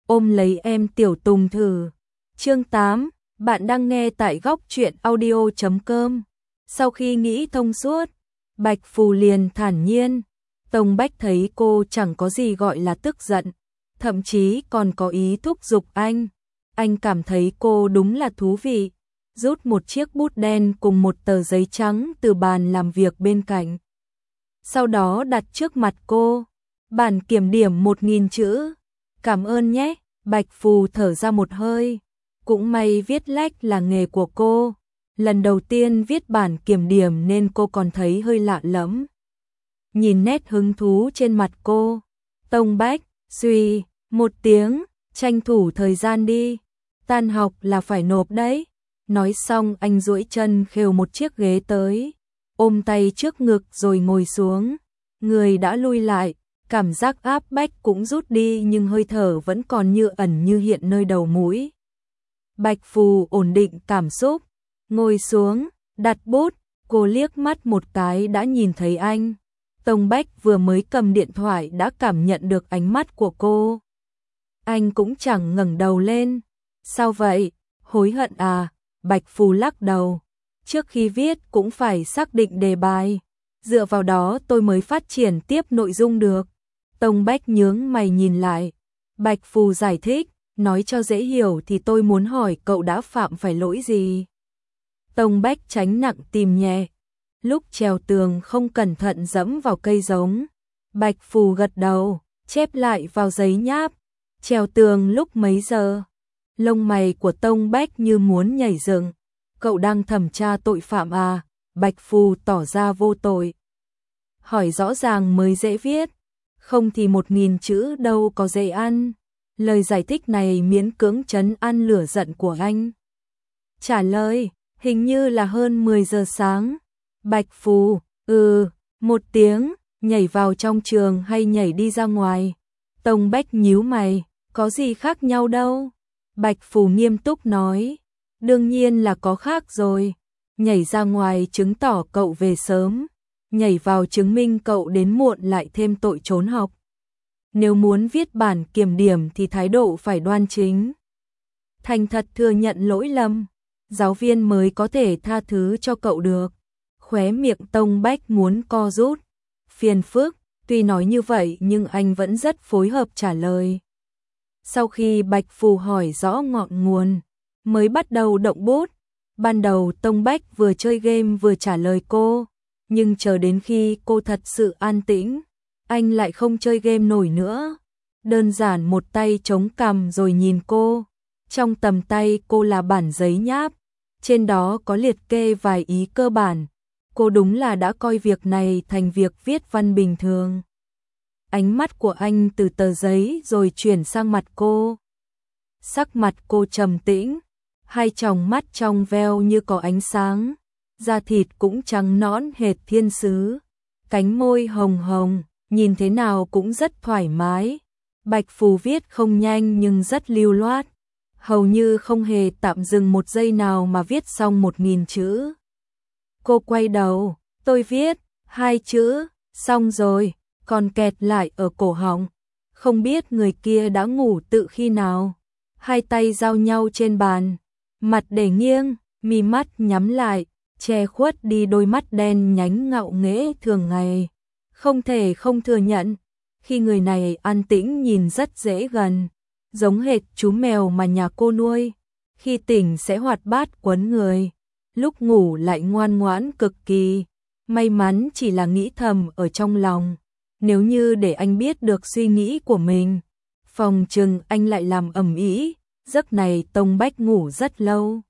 ôm lấy em Tiểu Tùng thử. Chương 8, bạn đang nghe tại góc truyện audio.com. Sau khi nghĩ thông suốt, Bạch Phù liền thản nhiên. Tông Bách thấy cô chẳng có gì gọi là tức giận, thậm chí còn có ý thúc giục anh. Anh cảm thấy cô đúng là thú vị, rút một chiếc bút đen cùng một tờ giấy trắng từ bàn làm việc bên cạnh. Sau đó đặt trước mặt cô, bản kiểm điểm 1000 chữ. Cảm ơn nhé, Bạch Phù thở ra một hơi. Cũng may viết lách là nghề của cô. Lần đầu tiên viết bản kiểm điểm nên cô còn thấy hơi lạ lẫm. Nhìn nét hứng thú trên mặt cô, Tông Bách suy một tiếng, tranh thủ thời gian đi, tan học là phải nộp đấy. Nói xong anh duỗi chân khều một chiếc ghế tới, ôm tay trước ngực rồi ngồi xuống. Người đã lui lại, cảm giác áp bách cũng rút đi nhưng hơi thở vẫn còn như ẩn như hiện nơi đầu mũi. Bạch Phù ổn định cảm xúc, ngồi xuống, đặt bút, cô liếc mắt một cái đã nhìn thấy anh. Tông Bách vừa mới cầm điện thoại đã cảm nhận được ánh mắt của cô. Anh cũng chẳng ngẩng đầu lên. Sao vậy? Hối hận à? Bạch Phù lắc đầu. Trước khi viết cũng phải xác định đề bài. Dựa vào đó tôi mới phát triển tiếp nội dung được. Tông Bách nhướng mày nhìn lại. Bạch Phù giải thích, nói cho dễ hiểu thì tôi muốn hỏi cậu đã phạm phải lỗi gì. Tông Bách tránh nặng tìm nhẹ. Lúc trèo tường không cẩn thận dẫm vào cây giống. Bạch Phù gật đầu, chép lại vào giấy nháp. Trèo tường lúc mấy giờ? Lông mày của Tông Bách như muốn nhảy dựng. Cậu đang thẩm tra tội phạm à? Bạch Phù tỏ ra vô tội. Hỏi rõ ràng mới dễ viết, không thì 1000 chữ đâu có dễ ăn. Lời giải thích này miễn cưỡng trấn an lửa giận của anh. Trả lời, hình như là hơn 10 giờ sáng. Bạch Phù, một tiếng, nhảy vào trong trường hay nhảy đi ra ngoài? Tông Bách nhíu mày, có gì khác nhau đâu. Bạch Phù nghiêm túc nói, đương nhiên là có khác rồi. Nhảy ra ngoài chứng tỏ cậu về sớm, nhảy vào chứng minh cậu đến muộn lại thêm tội trốn học. Nếu muốn viết bản kiểm điểm thì thái độ phải đoan chính. Thành thật thừa nhận lỗi lầm, giáo viên mới có thể tha thứ cho cậu được. Khóe miệng Tông Bách muốn co rút. Phiền phức, tuy nói như vậy nhưng anh vẫn rất phối hợp trả lời. Sau khi Bạch Phù hỏi rõ ngọn nguồn, mới bắt đầu động bút. Ban đầu Tông Bách vừa chơi game vừa trả lời cô, nhưng chờ đến khi cô thật sự an tĩnh, anh lại không chơi game nổi nữa. Đơn giản một tay chống cằm rồi nhìn cô. Trong tầm tay cô là bản giấy nháp, trên đó có liệt kê vài ý cơ bản. Cô đúng là đã coi việc này thành việc viết văn bình thường. Ánh mắt của anh từ tờ giấy rồi chuyển sang mặt cô. Sắc mặt cô trầm tĩnh, hai tròng mắt trong veo như có ánh sáng, da thịt cũng trắng nõn hệt thiên sứ, cánh môi hồng hồng, nhìn thế nào cũng rất thoải mái. Bạch Phù viết không nhanh nhưng rất lưu loát, hầu như không hề tạm dừng một giây nào mà viết xong 1000 chữ. Cô quay đầu, tôi viết 2 chữ, xong rồi, còn kẹt lại ở cổ họng. Không biết người kia đã ngủ tự khi nào. Hai tay giao nhau trên bàn, mặt để nghiêng, mi mắt nhắm lại, che khuất đi đôi mắt đen nhánh ngạo nghễ thường ngày. Không thể không thừa nhận, khi người này an tĩnh nhìn rất dễ gần, giống hệt chú mèo mà nhà cô nuôi. Khi tỉnh sẽ hoạt bát quấn người, lúc ngủ lại ngoan ngoãn cực kỳ. May mắn chỉ là nghĩ thầm ở trong lòng, nếu như để anh biết được suy nghĩ của mình, phòng chừng anh lại làm ầm ĩ. Giấc này Tông Bách ngủ rất lâu,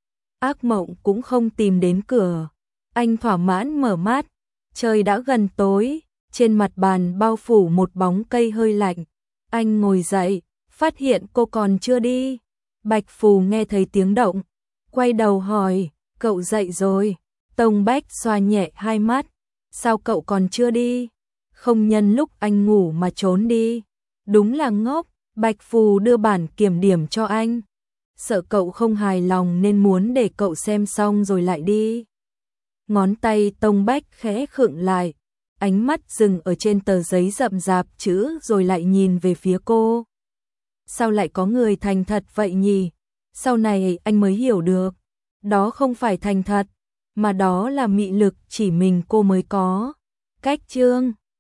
ác mộng cũng không tìm đến cửa. Anh thỏa mãn mở mắt, trời đã gần tối, trên mặt bàn bao phủ một bóng cây hơi lạnh. Anh ngồi dậy, phát hiện cô còn chưa đi. Bạch Phù nghe thấy tiếng động, quay đầu hỏi, cậu dậy rồi? Tông Bách xoa nhẹ hai mắt, sao cậu còn chưa đi? Không nhân lúc anh ngủ mà trốn đi, đúng là ngốc. Bạch Phù đưa bản kiểm điểm cho anh, sợ cậu không hài lòng nên muốn để cậu xem xong rồi lại đi. Ngón tay Tông Bách khẽ khựng lại, ánh mắt dừng ở trên tờ giấy rậm rạp chữ rồi lại nhìn về phía cô. sao lại có người thành thật vậy nhỉ? Sau này anh mới hiểu được, đó không phải thành thật, mà đó là mị lực chỉ mình cô mới có. Cách chương